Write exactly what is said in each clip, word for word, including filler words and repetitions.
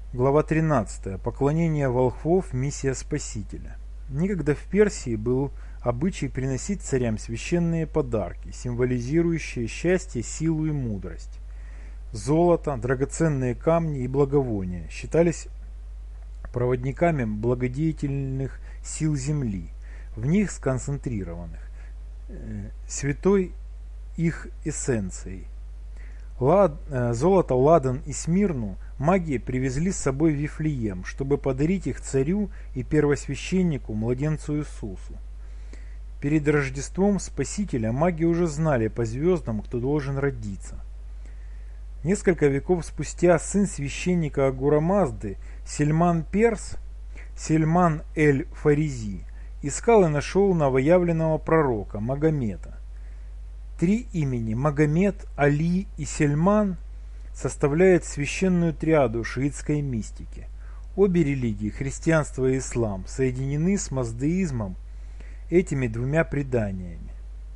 Глава тринадцатая. Поклонение волхвов. Миссия Спасителя. Некогда в Персии был обычай приносить царям священные подарки, символизирующие счастье, силу и мудрость. Золото, драгоценные камни и благовония считались проводниками благодетельных сил земли, в них сконцентрированных, э, святой их эссенцией. Лад, э, золото, ладан и смирну маги привезли с собой в Вифлеем, чтобы подарить их царю и первосвященнику, младенцу Иисусу. Перед Рождеством Спасителя маги уже знали по звездам, кто должен родиться. Несколько веков спустя сын священника Агура-Мазды, Сельман Перс, Сельман эль-Фаризи, искал и нашел новоявленного пророка Магомета. Три имени Магомед, Али и Сельман составляют священную триаду шиитской мистики. Обе религии, христианство и ислам, соединены с маздеизмом этими двумя преданиями.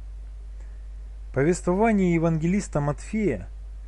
Повествование евангелиста Матфея,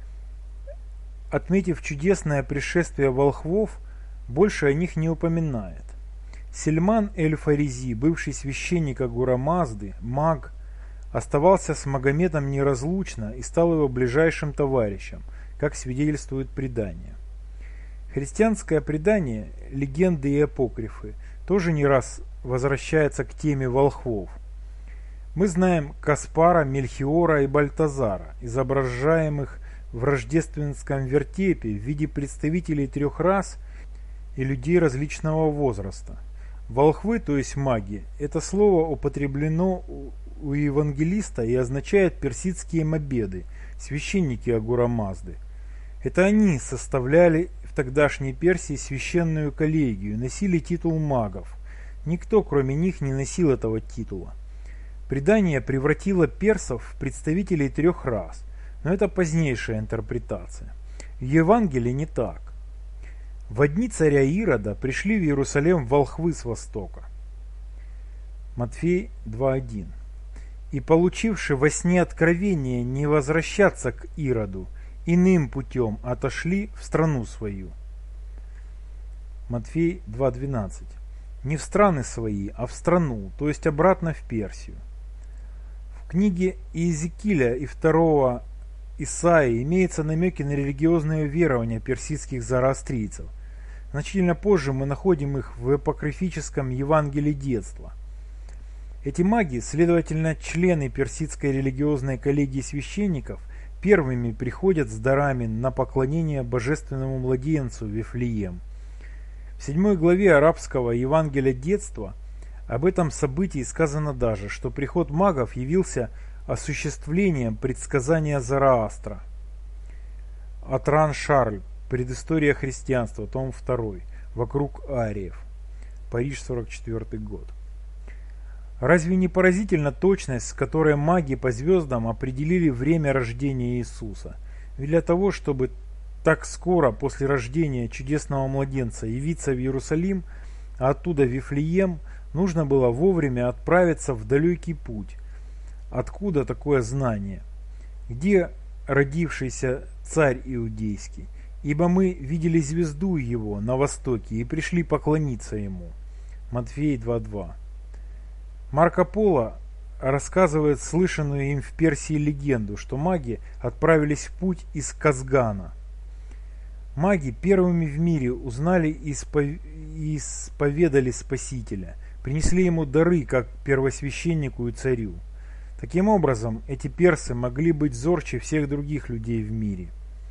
отметив чудесное пришествие волхвов, больше о них не упоминает. Сельман эль-Фаризи, бывший священник Агура-Мазды, маг, оставался с Магометом неразлучно и стал его ближайшим товарищем, как свидетельствует предание. Христианское предание, легенды и апокрифы тоже не раз возвращается к теме волхвов. Мы знаем Каспара, Мельхиора и Бальтазара, изображаемых в рождественском вертепе в виде представителей трех рас и людей различного возраста. Волхвы, то есть маги, это слово употреблено у евангелиста и означает персидские мабеды, священники Агура-Мазды. Это они составляли в тогдашней Персии священную коллегию, носили титул магов. Никто, кроме них, не носил этого титула. Предание превратило персов в представителей трех рас, но это позднейшая интерпретация. В Евангелии не так. Во дни царя Ирода пришли в Иерусалим волхвы с востока. Матфей два один. И получивши во сне откровение не возвращаться к Ироду, иным путем отошли в страну свою. Матфей два двенадцать. Не в страны свои, а в страну, то есть обратно в Персию. В книге Иезекииля и второго Исаии имеются намеки на религиозные верования персидских зороастрийцев. Значительно позже мы находим их в апокрифическом Евангелии детства. Эти маги, следовательно, члены персидской религиозной коллегии священников, первыми приходят с дарами на поклонение божественному младенцу в Вифлеем. В седьмой главе арабского Евангелия детства об этом событии сказано даже, что приход магов явился осуществлением предсказания Зороастра. Атран Шарль. Предыстория христианства. Том второй. Вокруг ариев. Париж, сорок четвёртый год. Разве не поразительна точность, с которой маги по звездам определили время рождения Иисуса? Ведь для того, чтобы так скоро после рождения чудесного младенца явиться в Иерусалим, а оттуда в Вифлеем, нужно было вовремя отправиться в далекий путь. Откуда такое знание? Где родившийся царь иудейский? Ибо мы видели звезду его на востоке и пришли поклониться ему. Матфей два два. Марко Поло рассказывает слышанную им в Персии легенду, что маги отправились в путь из Казгана. Маги первыми в мире узнали и исповедали Спасителя, принесли ему дары, как первосвященнику и царю. Таким образом, эти персы могли быть зорче всех других людей в мире.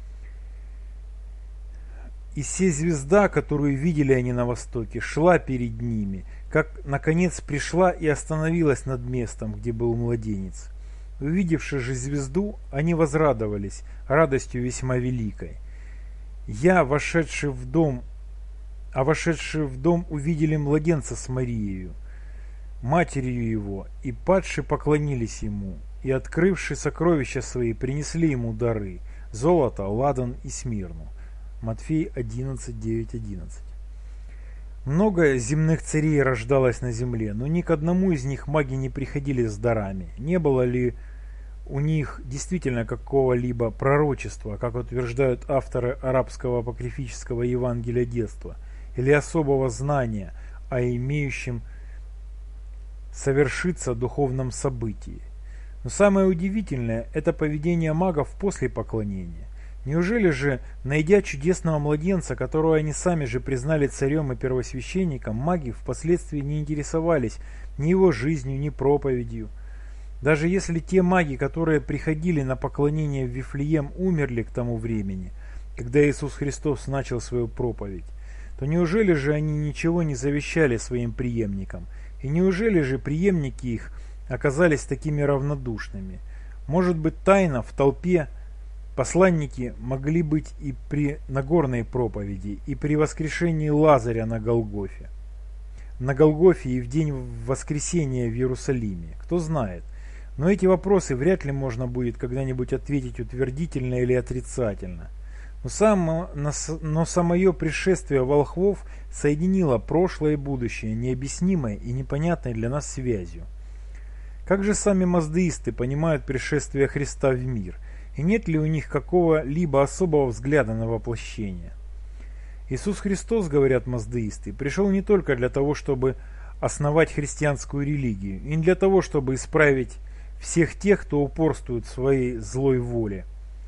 И сей звезда, которую видели они на востоке, шла перед ними, как наконец пришла и остановилась над местом, где был младенец. Увидевши же звезду, они возрадовались радостью весьма великой. Я, вошедший в дом, а вошедшие в дом увидели младенца с Марией, матерью его, и падшие поклонились ему, и, открывши сокровища свои, принесли ему дары, золото, ладан и смирну. Матфей одиннадцать девять одиннадцать. Много земных царей рождалось на земле, но ни к одному из них маги не приходили с дарами. Не было ли у них действительно какого-либо пророчества, как утверждают авторы арабского апокрифического Евангелия детства, или особого знания о имеющем совершиться духовном событии. Но самое удивительное – это поведение магов после поклонения. Неужели же, найдя чудесного младенца, которого они сами же признали царем и первосвященником, маги впоследствии не интересовались ни его жизнью, ни проповедью? Даже если те маги, которые приходили на поклонение в Вифлеем, умерли к тому времени, когда Иисус Христос начал свою проповедь, то неужели же они ничего не завещали своим преемникам? И неужели же преемники их оказались такими равнодушными? Может быть, тайно в толпе посланники могли быть и при Нагорной проповеди, и при воскрешении Лазаря на Голгофе. На Голгофе и в день воскресения в Иерусалиме. Кто знает. Но эти вопросы вряд ли можно будет когда-нибудь ответить утвердительно или отрицательно. Но, само, но самое пришествие волхвов соединило прошлое и будущее необъяснимой и непонятной для нас связью. Как же сами маздеисты понимают пришествие Христа в мир? И нет ли у них какого-либо особого взгляда на воплощение? Иисус Христос, говорят маздеисты, пришел не только для того, чтобы основать христианскую религию, и не для того, чтобы исправить всех тех, кто упорствует в своей злой воле.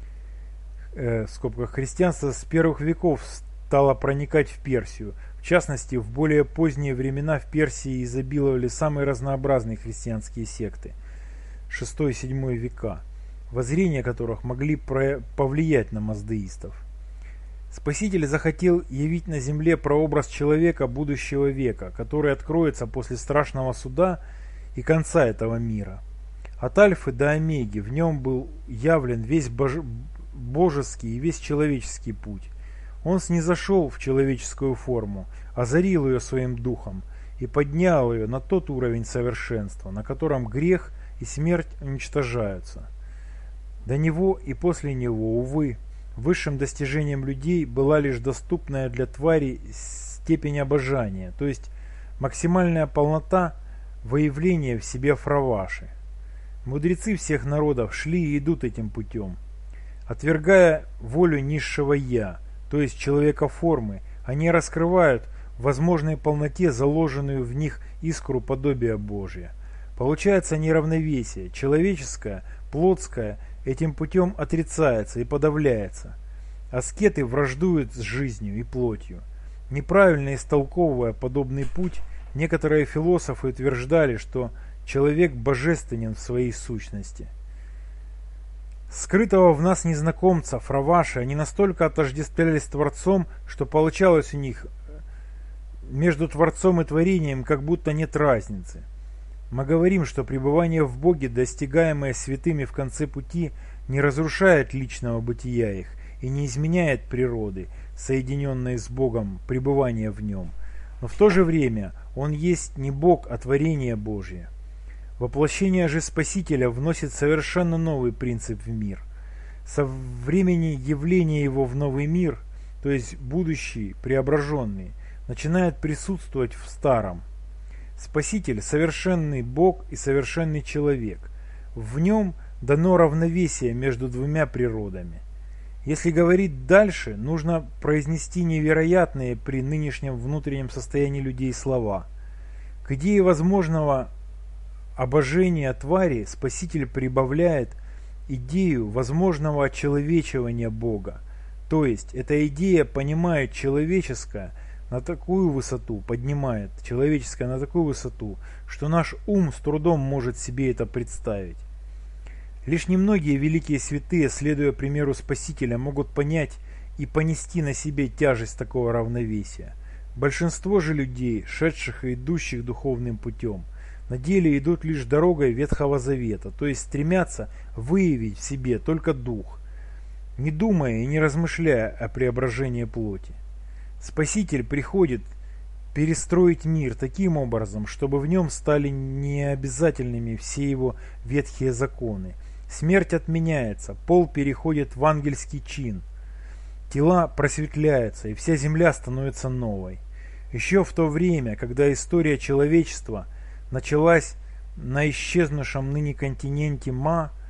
Э, в скобках христианство с первых веков стало проникать в Персию. В частности, в более поздние времена в Персии изобиловали самые разнообразные христианские секты шестой-седьмой века, воззрения которых могли повлиять на маздеистов. Спаситель захотел явить на земле прообраз человека будущего века, который откроется после страшного суда и конца этого мира. От Альфы до Омеги в нем был явлен весь бож... божеский и весь человеческий путь. Он снизошел в человеческую форму, озарил ее своим духом и поднял ее на тот уровень совершенства, на котором грех и смерть уничтожаются. До него и после него, увы, высшим достижением людей была лишь доступная для тварей степень обожания, то есть максимальная полнота выявления в себе фраваши. Мудрецы всех народов шли и идут этим путем. Отвергая волю низшего «я», то есть человека формы, они раскрывают в возможной полноте заложенную в них искру подобия Божия. Получается неравновесие, человеческое, плотское, этим путем отрицается и подавляется. Аскеты враждуют с жизнью и плотью. Неправильно истолковывая подобный путь, некоторые философы утверждали, что человек божественен в своей сущности. Скрытого в нас незнакомца, фраваши, они настолько отождествлялись с Творцом, что получалось у них между Творцом и творением как будто нет разницы. Мы говорим, что пребывание в Боге, достигаемое святыми в конце пути, не разрушает личного бытия их и не изменяет природы, соединенной с Богом, пребывания в нем. Но в то же время Он есть не Бог, а творение Божье. Воплощение же Спасителя вносит совершенно новый принцип в мир. Со времени явления Его в новый мир, то есть будущий, преображенный, начинает присутствовать в старом. Спаситель – совершенный Бог и совершенный человек. В нем дано равновесие между двумя природами. Если говорить дальше, нужно произнести невероятные при нынешнем внутреннем состоянии людей слова. К идее возможного обожения твари Спаситель прибавляет идею возможного очеловечивания Бога. То есть, эта идея понимает человеческое на такую высоту, поднимает человеческое на такую высоту, что наш ум с трудом может себе это представить. Лишь немногие великие святые, следуя примеру Спасителя, могут понять и понести на себе тяжесть такого равновесия. Большинство же людей, шедших и идущих духовным путем, на деле идут лишь дорогой Ветхого Завета, то есть стремятся выявить в себе только дух, не думая и не размышляя о преображении плоти. Спаситель приходит перестроить мир таким образом, чтобы в нем стали необязательными все его ветхие законы. Смерть отменяется, пол переходит в ангельский чин, тела просветляются, и вся земля становится новой. Еще в то время, когда история человечества началась на исчезнувшем ныне континенте Ма,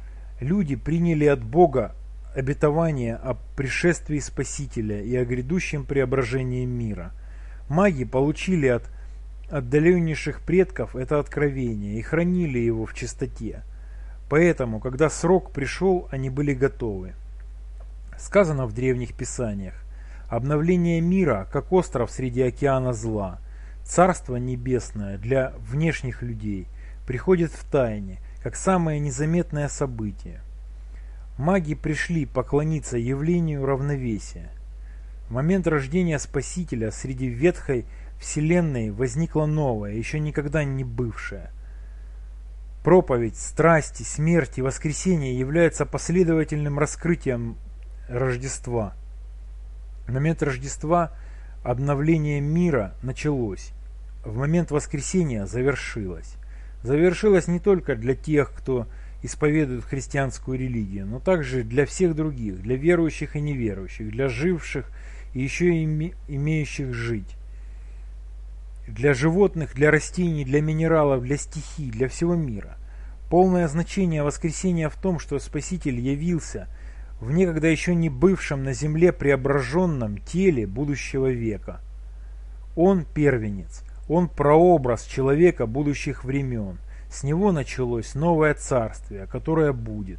Люди приняли от Бога обетование о пришествии Спасителя и о грядущем преображении мира. Маги получили от отдаленнейших предков это откровение и хранили его в чистоте. Поэтому, когда срок пришел, они были готовы. Сказано в древних писаниях: обновление мира, как остров среди океана зла. Царство небесное для внешних людей приходит в тайне, как самое незаметное событие. Маги пришли поклониться явлению равновесия. В момент рождения Спасителя среди ветхой вселенной возникла новая, еще никогда не бывшая. Проповедь страсти, смерти, воскресения является последовательным раскрытием Рождества. В момент Рождества обновление мира началось. В момент воскресения завершилось. Завершилось не только для тех, кто исповедует христианскую религию, но также для всех других, для верующих и неверующих, для живших и еще име, имеющих жить. Для животных, для растений, для минералов, для стихий, для всего мира. Полное значение воскресения в том, что Спаситель явился в некогда еще не бывшем на земле преображенном теле будущего века. Он первенец, он прообраз человека будущих времен. С него началось новое царствие, которое будет.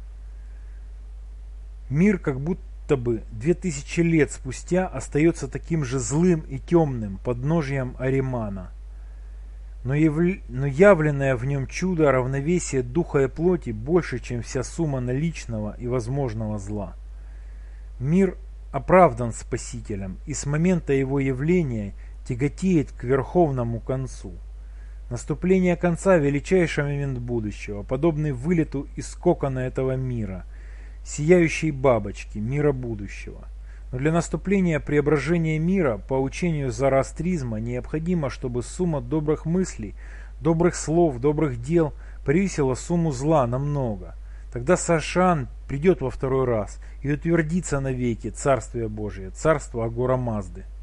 Мир как будто бы две тысячи лет спустя остается таким же злым и темным подножием Аримана. Но, явля... Но явленное в нем чудо равновесия духа и плоти больше, чем вся сумма наличного и возможного зла. Мир оправдан Спасителем и с момента его явления тяготеет к верховному концу. Наступление конца – величайший момент будущего, подобный вылету из кокона этого мира, сияющей бабочки, мира будущего. Но для наступления преображения мира, по учению зороастризма, необходимо, чтобы сумма добрых мыслей, добрых слов, добрых дел превысила сумму зла намного. Тогда Сашан придет во второй раз и утвердится навеки Царствие Божие, Царство Агора Мазды.